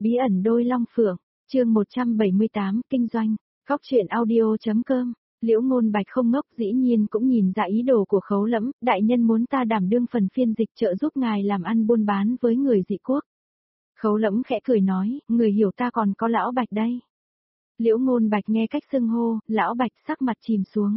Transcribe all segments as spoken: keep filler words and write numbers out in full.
Bí ẩn đôi long phượng, chương một trăm bảy mươi tám, kinh doanh, góc truyện audio.com. Liễu Ngôn Bạch không ngốc, dĩ nhiên cũng nhìn ra ý đồ của Khấu Lẫm, đại nhân muốn ta đảm đương phần phiên dịch trợ giúp ngài làm ăn buôn bán với người dị quốc. Khấu Lẫm khẽ cười nói, người hiểu ta còn có lão Bạch đây. Liễu Ngôn Bạch nghe cách xưng hô, lão Bạch sắc mặt chìm xuống.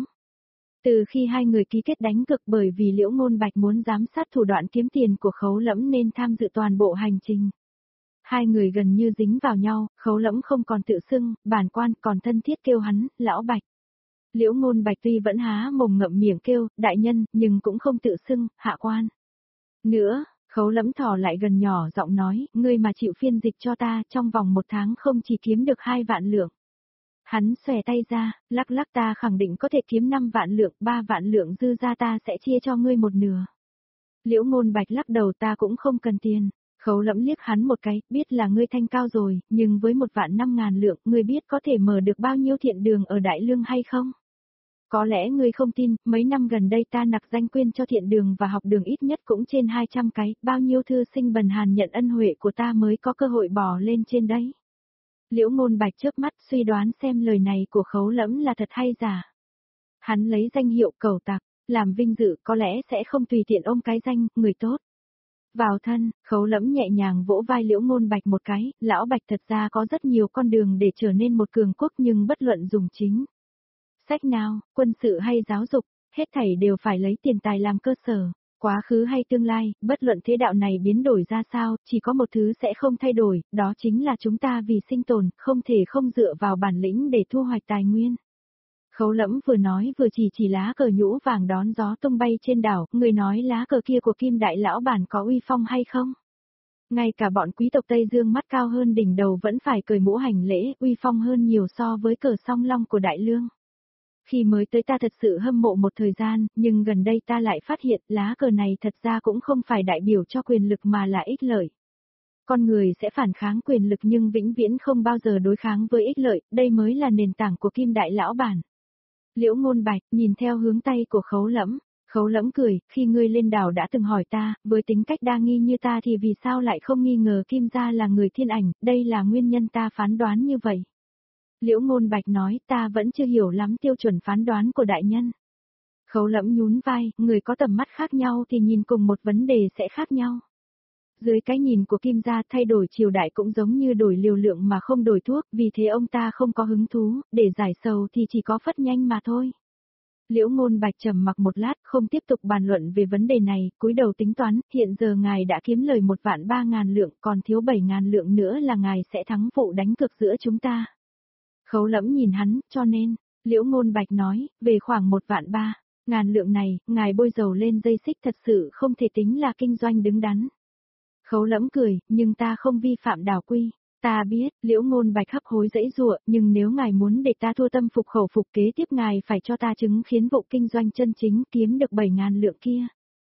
Từ khi hai người ký kết đánh cược bởi vì Liễu Ngôn Bạch muốn giám sát thủ đoạn kiếm tiền của Khấu Lẫm nên tham dự toàn bộ hành trình. Hai người gần như dính vào nhau, Khấu Lẫm không còn tự xưng, bản quan còn thân thiết kêu hắn, lão Bạch. Liễu Ngôn Bạch tuy vẫn há mồm ngậm miệng kêu, đại nhân, nhưng cũng không tự xưng, hạ quan. Nữa, Khấu Lẫm thò lại gần nhỏ giọng nói, ngươi mà chịu phiên dịch cho ta, trong vòng một tháng không chỉ kiếm được hai vạn lượng. Hắn xòe tay ra, lắc lắc ta khẳng định có thể kiếm năm vạn lượng, ba vạn lượng dư ra ta sẽ chia cho ngươi một nửa. Liễu Ngôn Bạch lắc đầu ta cũng không cần tiền. Khấu Lẫm liếc hắn một cái, biết là ngươi thanh cao rồi, nhưng với một vạn năm ngàn lượng, ngươi biết có thể mở được bao nhiêu thiện đường ở Đại Lương hay không? Có lẽ ngươi không tin, mấy năm gần đây ta nặc danh quyên cho thiện đường và học đường ít nhất cũng trên hai trăm cái, bao nhiêu thư sinh bần hàn nhận ân huệ của ta mới có cơ hội bò lên trên đấy. Liễu Ngôn Bạch chớp mắt suy đoán xem lời này của Khấu Lẫm là thật hay giả. Hắn lấy danh hiệu cầu tặc, làm vinh dự có lẽ sẽ không tùy tiện ôm cái danh, người tốt. Vào thân, Khấu Lẫm nhẹ nhàng vỗ vai Liễu Ngôn Bạch một cái, lão Bạch thật ra có rất nhiều con đường để trở nên một cường quốc nhưng bất luận dùng chính. Sách nào, quân sự hay giáo dục, hết thảy đều phải lấy tiền tài làm cơ sở, quá khứ hay tương lai, bất luận thế đạo này biến đổi ra sao, chỉ có một thứ sẽ không thay đổi, đó chính là chúng ta vì sinh tồn, không thể không dựa vào bản lĩnh để thu hoạch tài nguyên. Khấu Lẫm vừa nói vừa chỉ chỉ lá cờ nhũ vàng đón gió tung bay trên đảo, người nói lá cờ kia của Kim Đại Lão bản có uy phong hay không? Ngay cả bọn quý tộc Tây Dương mắt cao hơn đỉnh đầu vẫn phải cởi mũ hành lễ, uy phong hơn nhiều so với cờ song long của Đại Lương. Khi mới tới ta thật sự hâm mộ một thời gian, nhưng gần đây ta lại phát hiện lá cờ này thật ra cũng không phải đại biểu cho quyền lực mà là ích lợi. Con người sẽ phản kháng quyền lực nhưng vĩnh viễn không bao giờ đối kháng với ích lợi, đây mới là nền tảng của Kim Đại Lão bản. Liễu Ngôn Bạch nhìn theo hướng tay của Khấu Lẫm, Khấu Lẫm cười, khi ngươi lên đảo đã từng hỏi ta, với tính cách đa nghi như ta thì vì sao lại không nghi ngờ Kim gia là người thiên ảnh, đây là nguyên nhân ta phán đoán như vậy. Liễu Ngôn Bạch nói, ta vẫn chưa hiểu lắm tiêu chuẩn phán đoán của đại nhân. Khấu Lẫm nhún vai, người có tầm mắt khác nhau thì nhìn cùng một vấn đề sẽ khác nhau. Dưới cái nhìn của Kim gia thay đổi triều đại cũng giống như đổi liều lượng mà không đổi thuốc, vì thế ông ta không có hứng thú, để giải sầu thì chỉ có phất nhanh mà thôi. Liễu Ngôn Bạch trầm mặc một lát, không tiếp tục bàn luận về vấn đề này, cúi đầu tính toán, hiện giờ ngài đã kiếm lời một vạn ba ngàn lượng, còn thiếu bảy ngàn lượng nữa là ngài sẽ thắng vụ đánh cược giữa chúng ta. Khấu Lẫm nhìn hắn, cho nên, Liễu Ngôn Bạch nói, về khoảng một vạn ba ngàn lượng này, ngài bôi dầu lên dây xích thật sự không thể tính là kinh doanh đứng đắn. Khấu Lẫm cười, nhưng ta không vi phạm đảo quy. Ta biết, Liễu Ngôn Bạch hấp hối dãy dụa, nhưng nếu ngài muốn để ta thua tâm phục khẩu phục kế tiếp ngài phải cho ta chứng khiến vụ kinh doanh chân chính kiếm được bảy ngàn lượng kia.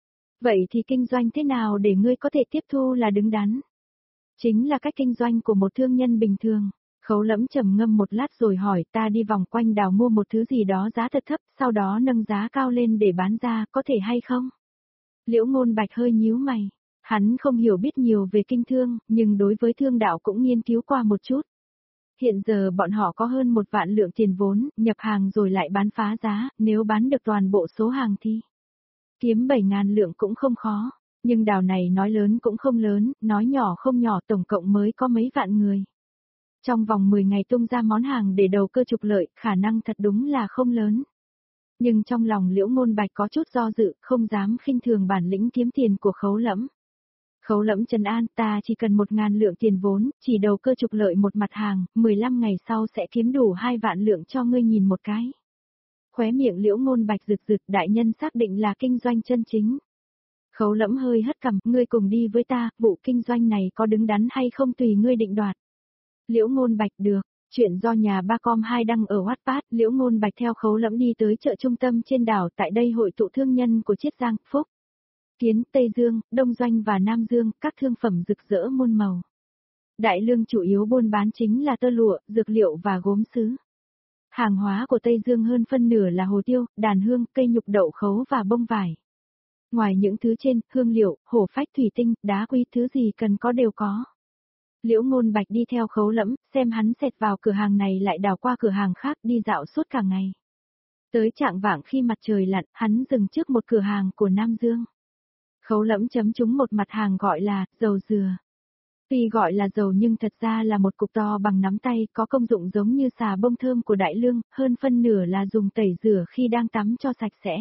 Vậy thì kinh doanh thế nào để ngươi có thể tiếp thu là đứng đắn? Chính là cách kinh doanh của một thương nhân bình thường. Khấu Lẫm trầm ngâm một lát rồi hỏi ta đi vòng quanh đảo mua một thứ gì đó giá thật thấp, sau đó nâng giá cao lên để bán ra, có thể hay không? Liễu Ngôn Bạch hơi nhíu mày. Hắn không hiểu biết nhiều về kinh thương, nhưng đối với thương đạo cũng nghiên cứu qua một chút. Hiện giờ bọn họ có hơn một vạn lượng tiền vốn, nhập hàng rồi lại bán phá giá, nếu bán được toàn bộ số hàng thì kiếm bảy ngàn lượng cũng không khó. Nhưng đảo này nói lớn cũng không lớn, nói nhỏ không nhỏ, tổng cộng mới có mấy vạn người. Trong vòng mười ngày tung ra món hàng để đầu cơ trục lợi, khả năng thật đúng là không lớn. Nhưng trong lòng Liễu Ngôn Bạch có chút do dự, không dám khinh thường bản lĩnh kiếm tiền của Khấu Lẫm. Khấu Lẫm trấn an, ta chỉ cần một ngàn lượng tiền vốn, chỉ đầu cơ trục lợi một mặt hàng, mười lăm ngày sau sẽ kiếm đủ hai vạn lượng cho ngươi nhìn một cái. Khóe miệng Liễu Ngôn Bạch rực rực, đại nhân xác định là kinh doanh chân chính. Khấu Lẫm hơi hất cằm, ngươi cùng đi với ta, vụ kinh doanh này có đứng đắn hay không tùy ngươi định đoạt. Liễu Ngôn Bạch được, chuyện do nhà ba com hai đăng ở Wattpad, Liễu Ngôn Bạch theo Khấu Lẫm đi tới chợ trung tâm trên đảo, tại đây hội tụ thương nhân của Chiết Giang, Phúc Kiến, Tây Dương, Đông Doanh và Nam Dương, các thương phẩm rực rỡ muôn màu. Đại Lương chủ yếu buôn bán chính là tơ lụa, dược liệu và gốm sứ. Hàng hóa của Tây Dương hơn phân nửa là hồ tiêu, đàn hương, cây nhục đậu khấu và bông vải. Ngoài những thứ trên, hương liệu, hổ phách thủy tinh, đá quý, thứ gì cần có đều có. Liễu Ngôn Bạch đi theo Khấu Lẫm, xem hắn xẹt vào cửa hàng này lại đào qua cửa hàng khác đi dạo suốt cả ngày. Tới trạng vạng khi mặt trời lặn, hắn dừng trước một cửa hàng của Nam Dương. Khấu Lẫm chấm trúng một mặt hàng gọi là dầu dừa. Tuy gọi là dầu nhưng thật ra là một cục to bằng nắm tay, có công dụng giống như xà bông thơm của đại lương, hơn phân nửa là dùng tẩy rửa khi đang tắm cho sạch sẽ.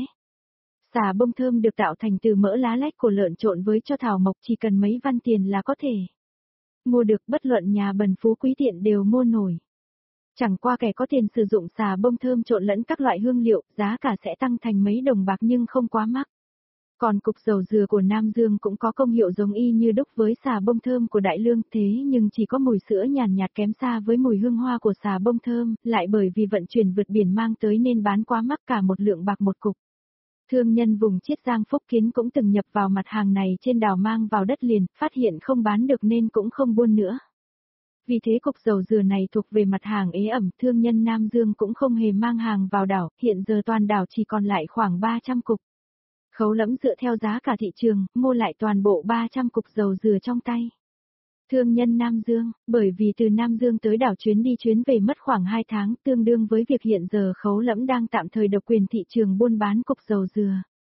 Xà bông thơm được tạo thành từ mỡ lá lách của lợn trộn với cho thảo mộc, chỉ cần mấy văn tiền là có thể mua được, bất luận nhà bần phú quý tiện đều mua nổi. Chẳng qua kẻ có tiền sử dụng xà bông thơm trộn lẫn các loại hương liệu, giá cả sẽ tăng thành mấy đồng bạc nhưng không quá mắc. Còn cục dầu dừa của Nam Dương cũng có công hiệu giống y như đúc với xà bông thơm của đại lương, thế nhưng chỉ có mùi sữa nhàn nhạt kém xa với mùi hương hoa của xà bông thơm, lại bởi vì vận chuyển vượt biển mang tới nên bán quá mắc, cả một lượng bạc một cục. Thương nhân vùng Chiết Giang Phúc Kiến cũng từng nhập vào mặt hàng này trên đảo mang vào đất liền, phát hiện không bán được nên cũng không buôn nữa. Vì thế cục dầu dừa này thuộc về mặt hàng ế ẩm, thương nhân Nam Dương cũng không hề mang hàng vào đảo, hiện giờ toàn đảo chỉ còn lại khoảng ba trăm cục. Khấu Lẫm dựa theo giá cả thị trường, mua lại toàn bộ ba trăm cục dầu dừa trong tay. Thương nhân Nam Dương, bởi vì từ Nam Dương tới đảo chuyến đi chuyến về mất khoảng hai tháng, tương đương với việc hiện giờ Khấu Lẫm đang tạm thời độc quyền thị trường buôn bán cục dầu dừa.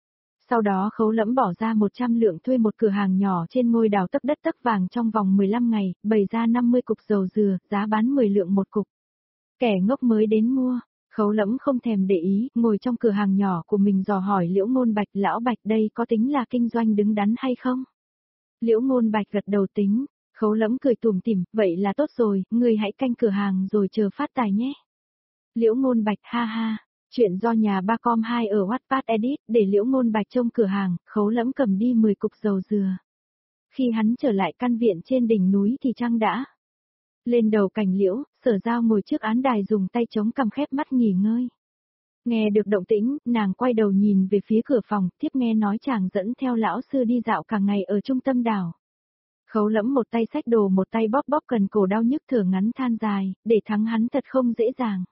Sau đó Khấu Lẫm bỏ ra một trăm lượng thuê một cửa hàng nhỏ trên ngôi đảo tấc đất tấc vàng trong vòng mười lăm ngày, bày ra năm mươi cục dầu dừa, giá bán mười lượng một cục. Kẻ ngốc mới đến mua. Khấu Lẫm không thèm để ý, ngồi trong cửa hàng nhỏ của mình dò hỏi Liễu Ngôn Bạch, lão Bạch đây có tính là kinh doanh đứng đắn hay không? Liễu Ngôn Bạch gật đầu tính. Khấu Lẫm cười tủm tỉm, vậy là tốt rồi, ngươi hãy canh cửa hàng rồi chờ phát tài nhé. Liễu Ngôn Bạch, ha ha, chuyện do nhà ba com hai ở Wattpad edit, để Liễu Ngôn Bạch trông cửa hàng, Khấu Lẫm cầm đi mười cục dầu dừa. Khi hắn trở lại căn viện trên đỉnh núi thì trăng đã lên đầu cành liễu, Sở Giao ngồi trước án đài dùng tay chống cằm khép mắt nghỉ ngơi. Nghe được động tĩnh, nàng quay đầu nhìn về phía cửa phòng, thiếp nghe nói chàng dẫn theo lão sư đi dạo cả ngày ở trung tâm đảo. Khấu Lẫm một tay xách đồ một tay bóp bóp cần cổ đau nhức thở ngắn than dài, để thắng hắn thật không dễ dàng.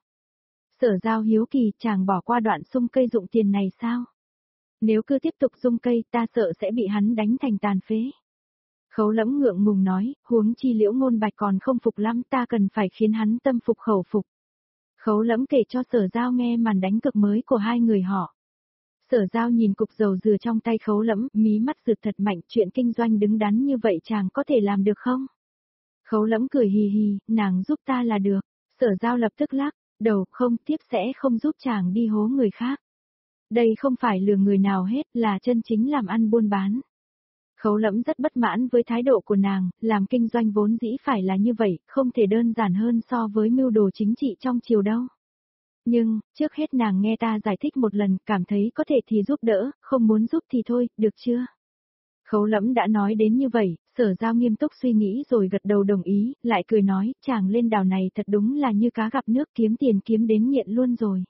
Sở Giao hiếu kỳ, chàng bỏ qua đoạn sung cây dụng tiền này sao? Nếu cứ tiếp tục sung cây ta sợ sẽ bị hắn đánh thành tàn phế. Khấu Lẫm ngượng ngùng nói, huống chi Liễu Ngôn Bạch còn không phục lắm, ta cần phải khiến hắn tâm phục khẩu phục. Khấu Lẫm kể cho Sở Giao nghe màn đánh cực mới của hai người họ. Sở Giao nhìn cục dầu dừa trong tay Khấu Lẫm, mí mắt rực thật mạnh, chuyện kinh doanh đứng đắn như vậy chàng có thể làm được không? Khấu Lẫm cười hì hì, nàng giúp ta là được. Sở Giao lập tức lắc đầu, không, tiếp sẽ không giúp chàng đi hố người khác. Đây không phải lừa người nào hết, là chân chính làm ăn buôn bán. Khấu Lẫm rất bất mãn với thái độ của nàng, làm kinh doanh vốn dĩ phải là như vậy, không thể đơn giản hơn so với mưu đồ chính trị trong triều đâu. Nhưng, trước hết nàng nghe ta giải thích một lần, cảm thấy có thể thì giúp đỡ, không muốn giúp thì thôi, được chưa? Khấu Lẫm đã nói đến như vậy, Sở Giao nghiêm túc suy nghĩ rồi gật đầu đồng ý, lại cười nói, chàng lên đảo này thật đúng là như cá gặp nước, kiếm tiền kiếm đến nghiện luôn rồi.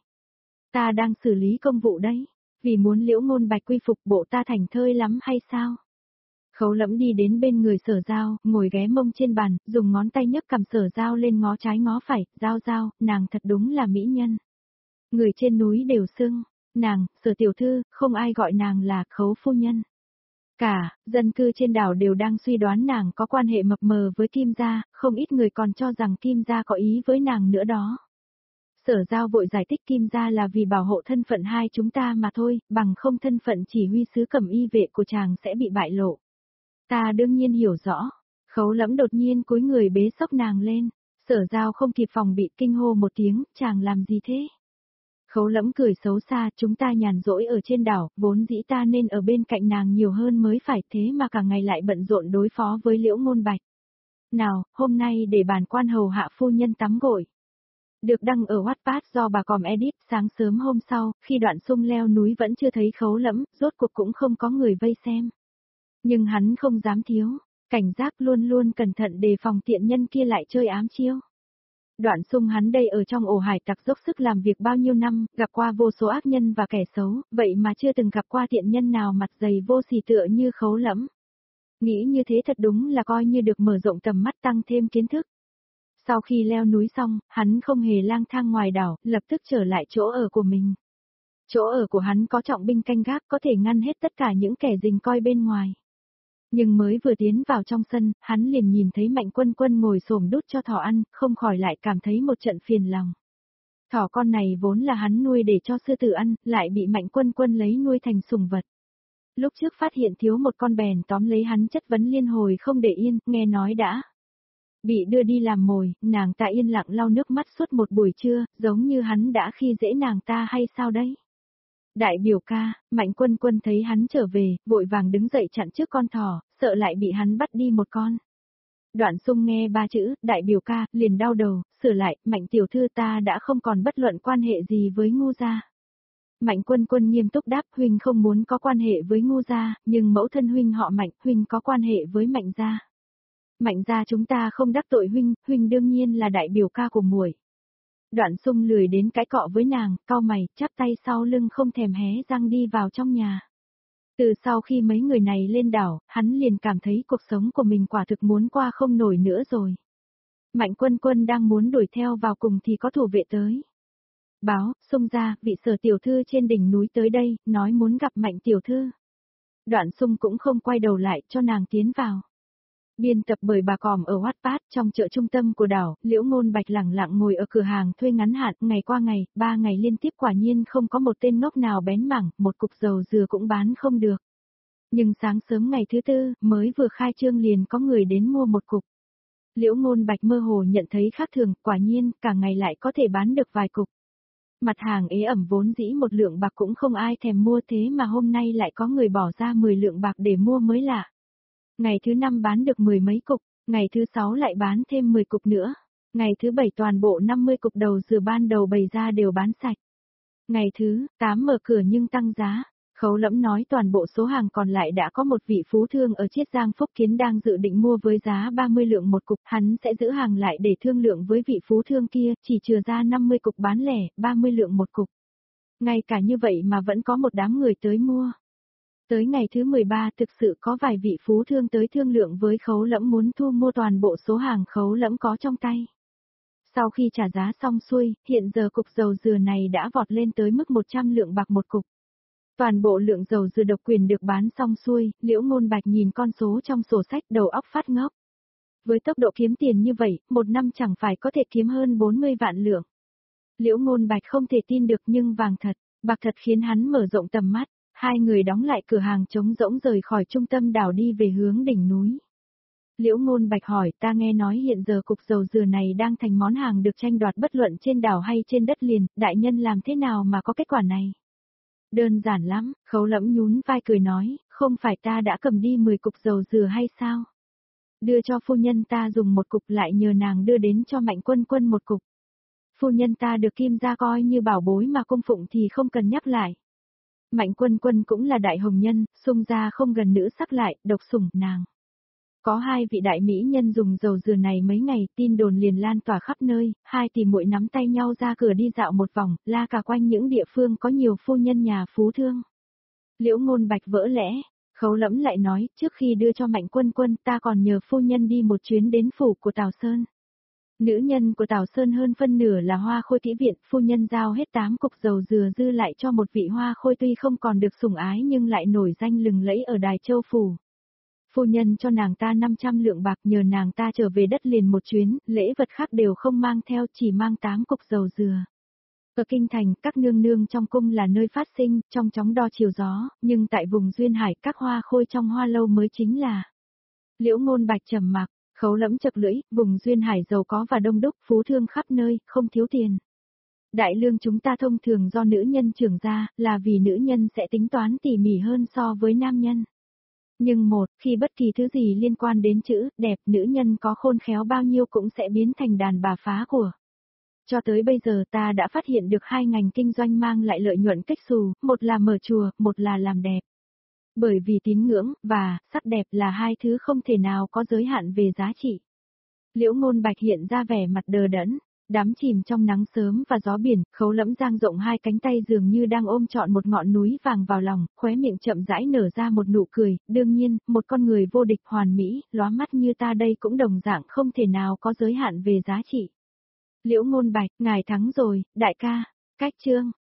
Ta đang xử lý công vụ đấy, vì muốn Liễu Ngôn Bạch quy phục, bộ ta thành thơi lắm hay sao? Khấu Lẫm đi đến bên người Sở Giao, ngồi ghé mông trên bàn, dùng ngón tay nhấc cầm Sở Giao lên ngó trái ngó phải, Giao Giao, nàng thật đúng là mỹ nhân. Người trên núi đều xưng, nàng, Sở tiểu thư, không ai gọi nàng là Khấu phu nhân. Cả, dân cư trên đảo đều đang suy đoán nàng có quan hệ mập mờ với Kim gia, không ít người còn cho rằng Kim gia có ý với nàng nữa đó. Sở Giao vội giải thích Kim gia là vì bảo hộ thân phận hai chúng ta mà thôi, bằng không thân phận chỉ huy sứ Cẩm Y vệ của chàng sẽ bị bại lộ. Ta đương nhiên hiểu rõ. Khấu Lẫm đột nhiên cúi người bế sốc nàng lên. Sở Giao không kịp phòng bị, kinh hô một tiếng, chàng làm gì thế? Khấu Lẫm cười xấu xa, chúng ta nhàn rỗi ở trên đảo, vốn dĩ ta nên ở bên cạnh nàng nhiều hơn mới phải, thế mà cả ngày lại bận rộn đối phó với Liễu Ngôn Bạch. Nào, hôm nay để bản quan hầu hạ phu nhân tắm gội. Được đăng ở Wattpad do bà Còm edit, sáng sớm hôm sau, khi đoạn sung leo núi vẫn chưa thấy Khấu Lẫm, rốt cuộc cũng không có người vây xem. Nhưng hắn không dám thiếu, cảnh giác luôn luôn cẩn thận đề phòng tiện nhân kia lại chơi ám chiêu. Đoạn sung hắn đây ở trong ổ hải tặc dốc sức làm việc bao nhiêu năm, gặp qua vô số ác nhân và kẻ xấu, vậy mà chưa từng gặp qua tiện nhân nào mặt dày vô sỉ tựa như Khấu Lẫm. Nghĩ như thế thật đúng là coi như được mở rộng tầm mắt, tăng thêm kiến thức. Sau khi leo núi xong, hắn không hề lang thang ngoài đảo, lập tức trở lại chỗ ở của mình. Chỗ ở của hắn có trọng binh canh gác, có thể ngăn hết tất cả những kẻ rình coi bên ngoài. Nhưng mới vừa tiến vào trong sân, hắn liền nhìn thấy Mạnh Quân Quân ngồi xổm đút cho thỏ ăn, không khỏi lại cảm thấy một trận phiền lòng. Thỏ con này vốn là hắn nuôi để cho sư tử ăn, lại bị Mạnh Quân Quân lấy nuôi thành sủng vật. Lúc trước phát hiện thiếu một con bèn tóm lấy hắn chất vấn liên hồi không để yên, nghe nói đã bị đưa đi làm mồi, nàng ta yên lặng lau nước mắt suốt một buổi trưa, giống như hắn đã khi dễ nàng ta hay sao đấy. Đại biểu ca, Mạnh Quân Quân thấy hắn trở về, vội vàng đứng dậy chặn trước con thỏ, sợ lại bị hắn bắt đi một con. Đoạn Sung nghe ba chữ, đại biểu ca, liền đau đầu, sửa lại, Mạnh tiểu thư ta đã không còn bất luận quan hệ gì với Ngu gia. Mạnh Quân Quân nghiêm túc đáp, huynh không muốn có quan hệ với Ngu gia, nhưng mẫu thân huynh họ Mạnh, huynh có quan hệ với Mạnh gia. Mạnh gia chúng ta không đắc tội huynh, huynh đương nhiên là đại biểu ca của muội. Đoạn Sung lười đến cãi cọ với nàng, cau mày, chắp tay sau lưng không thèm hé răng đi vào trong nhà. Từ sau khi mấy người này lên đảo, hắn liền cảm thấy cuộc sống của mình quả thực muốn qua không nổi nữa rồi. Mạnh Quân Quân đang muốn đuổi theo vào cùng thì có thủ vệ tới. Báo, Sung ra, vị Sở tiểu thư trên đỉnh núi tới đây, nói muốn gặp Mạnh tiểu thư. Đoạn Sung cũng không quay đầu lại cho nàng tiến vào. Biên tập bởi bà Còm ở Wattpad trong chợ trung tâm của đảo, Liễu Ngôn Bạch lẳng lặng ngồi ở cửa hàng thuê ngắn hạn, ngày qua ngày, ba ngày liên tiếp quả nhiên không có một tên ngốc nào bén mảng, một cục dầu dừa cũng bán không được. Nhưng sáng sớm ngày thứ tư, mới vừa khai trương liền có người đến mua một cục. Liễu Ngôn Bạch mơ hồ nhận thấy khác thường, quả nhiên, cả ngày lại có thể bán được vài cục. Mặt hàng ế ẩm vốn dĩ một lượng bạc cũng không ai thèm mua thế mà hôm nay lại có người bỏ ra mười lượng bạc để mua mới lạ. Ngày thứ năm bán được mười mấy cục, ngày thứ sáu lại bán thêm mười cục nữa. Ngày thứ bảy toàn bộ năm mươi cục đầu dừa ban đầu bày ra đều bán sạch. Ngày thứ tám mở cửa nhưng tăng giá. Khấu Lẫm nói toàn bộ số hàng còn lại đã có một vị phú thương ở Chiết Giang Phúc Kiến đang dự định mua với giá ba mươi lượng một cục, hắn sẽ giữ hàng lại để thương lượng với vị phú thương kia, chỉ chừa ra năm mươi cục bán lẻ, ba mươi lượng một cục. Ngay cả như vậy mà vẫn có một đám người tới mua. Tới ngày thứ mười ba thực sự có vài vị phú thương tới thương lượng với Khấu Lẫm muốn thu mua toàn bộ số hàng Khấu Lẫm có trong tay. Sau khi trả giá xong xuôi, hiện giờ cục dầu dừa này đã vọt lên tới mức một trăm lượng bạc một cục. Toàn bộ lượng dầu dừa độc quyền được bán xong xuôi, Liễu Ngôn Bạch nhìn con số trong sổ sách đầu óc phát ngốc. Với tốc độ kiếm tiền như vậy, một năm chẳng phải có thể kiếm hơn bốn mươi vạn lượng. Liễu Ngôn Bạch không thể tin được nhưng vàng thật, bạc thật khiến hắn mở rộng tầm mắt. Hai người đóng lại cửa hàng trống rỗng rời khỏi trung tâm đảo đi về hướng đỉnh núi. Liễu Ngôn Bạch hỏi, ta nghe nói hiện giờ cục dầu dừa này đang thành món hàng được tranh đoạt bất luận trên đảo hay trên đất liền, đại nhân làm thế nào mà có kết quả này? Đơn giản lắm, Khấu Lẫm nhún vai cười nói, không phải ta đã cầm đi mười cục dầu dừa hay sao? Đưa cho phu nhân ta dùng một cục lại nhờ nàng đưa đến cho Mạnh Quân Quân một cục. Phu nhân ta được Kim gia coi như bảo bối mà cung phụng thì không cần nhắc lại. Mạnh Quân Quân cũng là đại hồng nhân, Sung gia không gần nữ sắc lại, độc sủng nàng. Có hai vị đại mỹ nhân dùng dầu dừa này mấy ngày, tin đồn liền lan tỏa khắp nơi, hai tỷ muội nắm tay nhau ra cửa đi dạo một vòng, la cả quanh những địa phương có nhiều phu nhân nhà phú thương. Liễu Ngôn Bạch vỡ lẽ, Khấu Lẫm lại nói, trước khi đưa cho Mạnh Quân Quân ta còn nhờ phu nhân đi một chuyến đến phủ của Tào Sơn. Nữ nhân của Tào Sơn hơn phân nửa là Hoa Khôi kỹ viện, phu nhân giao hết tám cục dầu dừa dư lại cho một vị Hoa Khôi tuy không còn được sủng ái nhưng lại nổi danh lừng lẫy ở Đài Châu phủ. Phu nhân cho nàng ta năm trăm lượng bạc nhờ nàng ta trở về đất liền một chuyến, lễ vật khác đều không mang theo chỉ mang tám cục dầu dừa. Ở Kinh Thành, các nương nương trong cung là nơi phát sinh, trong chóng đo chiều gió, nhưng tại vùng Duyên Hải các Hoa Khôi trong Hoa Lâu mới chính là. Liễu Ngôn Bạch trầm mặc. Khấu Lẫm chật lưỡi, vùng Duyên Hải giàu có và đông đúc, phú thương khắp nơi, không thiếu tiền. Đại lương chúng ta thông thường do nữ nhân trưởng ra, là vì nữ nhân sẽ tính toán tỉ mỉ hơn so với nam nhân. Nhưng một, khi bất kỳ thứ gì liên quan đến chữ, đẹp, nữ nhân có khôn khéo bao nhiêu cũng sẽ biến thành đàn bà phá của. Cho tới bây giờ ta đã phát hiện được hai ngành kinh doanh mang lại lợi nhuận cách xù, một là mở chùa, một là làm đẹp. Bởi vì tín ngưỡng, và, sắc đẹp là hai thứ không thể nào có giới hạn về giá trị. Liễu Ngôn Bạch hiện ra vẻ mặt đờ đẫn, đắm chìm trong nắng sớm và gió biển, Khấu Lẫm dang rộng hai cánh tay dường như đang ôm trọn một ngọn núi vàng vào lòng, khóe miệng chậm rãi nở ra một nụ cười, đương nhiên, một con người vô địch hoàn mỹ, lóa mắt như ta đây cũng đồng dạng không thể nào có giới hạn về giá trị. Liễu Ngôn Bạch, ngài thắng rồi, đại ca, cách chương.